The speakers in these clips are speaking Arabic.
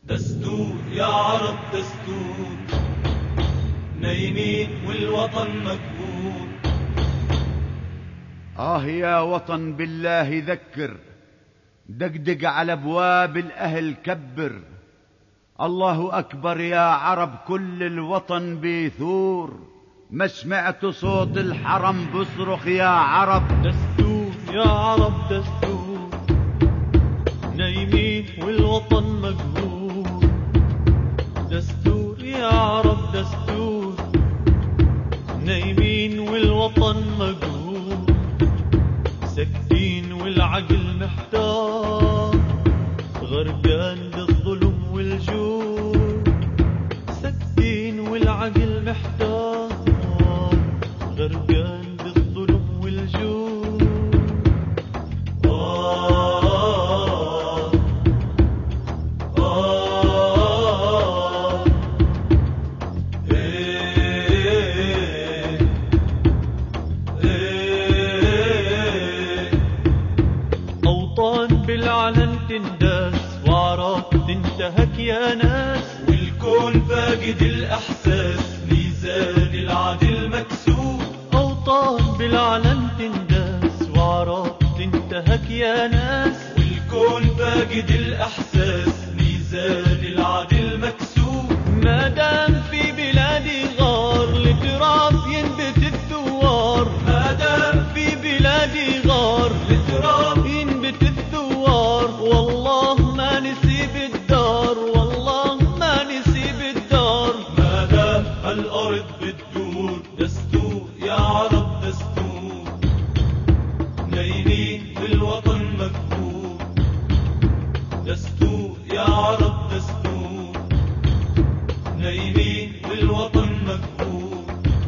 دستور يا عرب دستور، نايمين والوطن مكبور. يا وطن بالله ذكر، دقدق على ابواب الاهل كبر. الله اكبر يا عرب، كل الوطن بيثور. ما سمعت صوت الحرم بصرخ يا عرب. دستور يا عرب دستور، نايمين والوطن مقهور. دستور يا عرب دستور، نايمين والوطن مقهور. ساكتين والعقل محتار، غرقان بالظلم والجور. ساكتين والعقل محتار، غرقان بالظلم والجور. أوطان بالعلن تنداس، وعراق تنتهك يا ناس. والكون فاقد الأحساس، ميزان العدل مكسور. أوطان بالعلن تنداس، وعراق تنتهك يا ناس. والكون فاقد الأحساس، ميزان العدل مكسور. ما دام في بلادي غار، التراب ينبت الثوار. ما دام في بلادي غار، التراب ينبت الثوار. والله ما نسيب الدار، والله ما نسيب الدار. ما دام الأرض بتدور، دستور يا عرب دستور، نايمين والوطن مكبور. دستور يا عرب دستور، نايمين والوطن مكبور.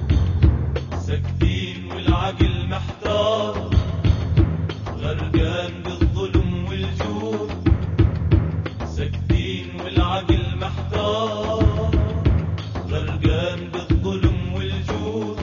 ساكتين والعقل محتار، غرقان بالظلم والجور. ساكتين والعقل محتار، غرقان بالظلم والجور.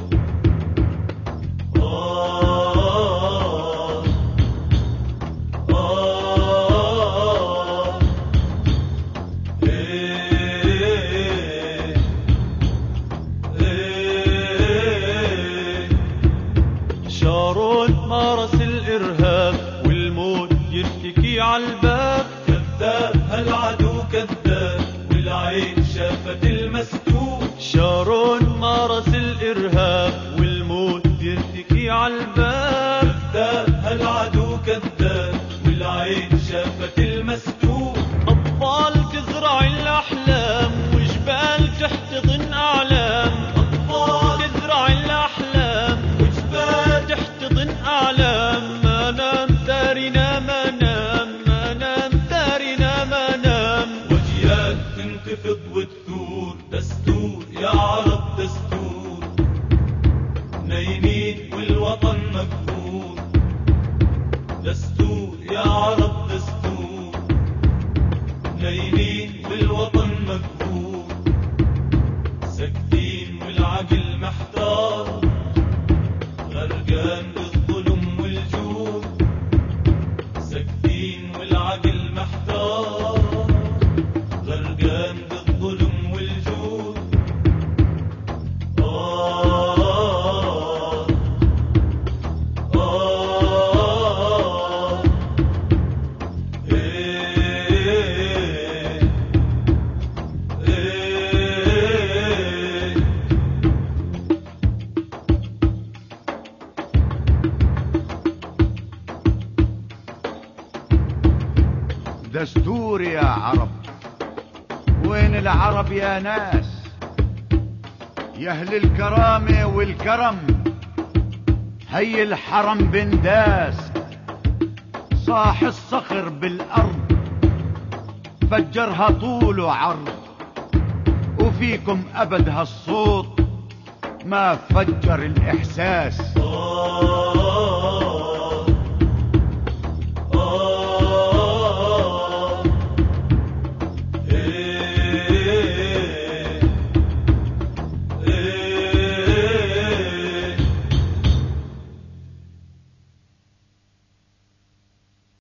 شارون مارس الإرهاب، والموت يرتكي عالباب. كذاب هالعدو كذاب، والعين شافت المستور. شارون مارس الإرهاب، والموت يرتكي عالباب. كذاب هالعدو كذاب، والعين شافت المستور. أطفال تزرع الأحلام، وجبال تحتضن أعلام. أطفال تزرع الأحلام، وجبال تحتضن أعلام. ما نام ثارنا ما نام، ما نام ثارنا ما نام. وجيال تنتفض وتثور. دستور يا عرب دستور، نايمين والوطن مكبور. دستور يا عرب دستور، نايمين والوطن مكبور. ساكتين والعقل محتار، غرقان بالظلم والجور. ساكتين والعقل محتار، غرقان بالظلم والجور. دستور يا عرب، وين العرب يا ناس؟ يا اهل الكرامة والكرم، هي الحرم بنداس. صاح الصخر بالارض، فجرها طول وعرض. وفيكم ابد هالصوت ما فجر الاحساس.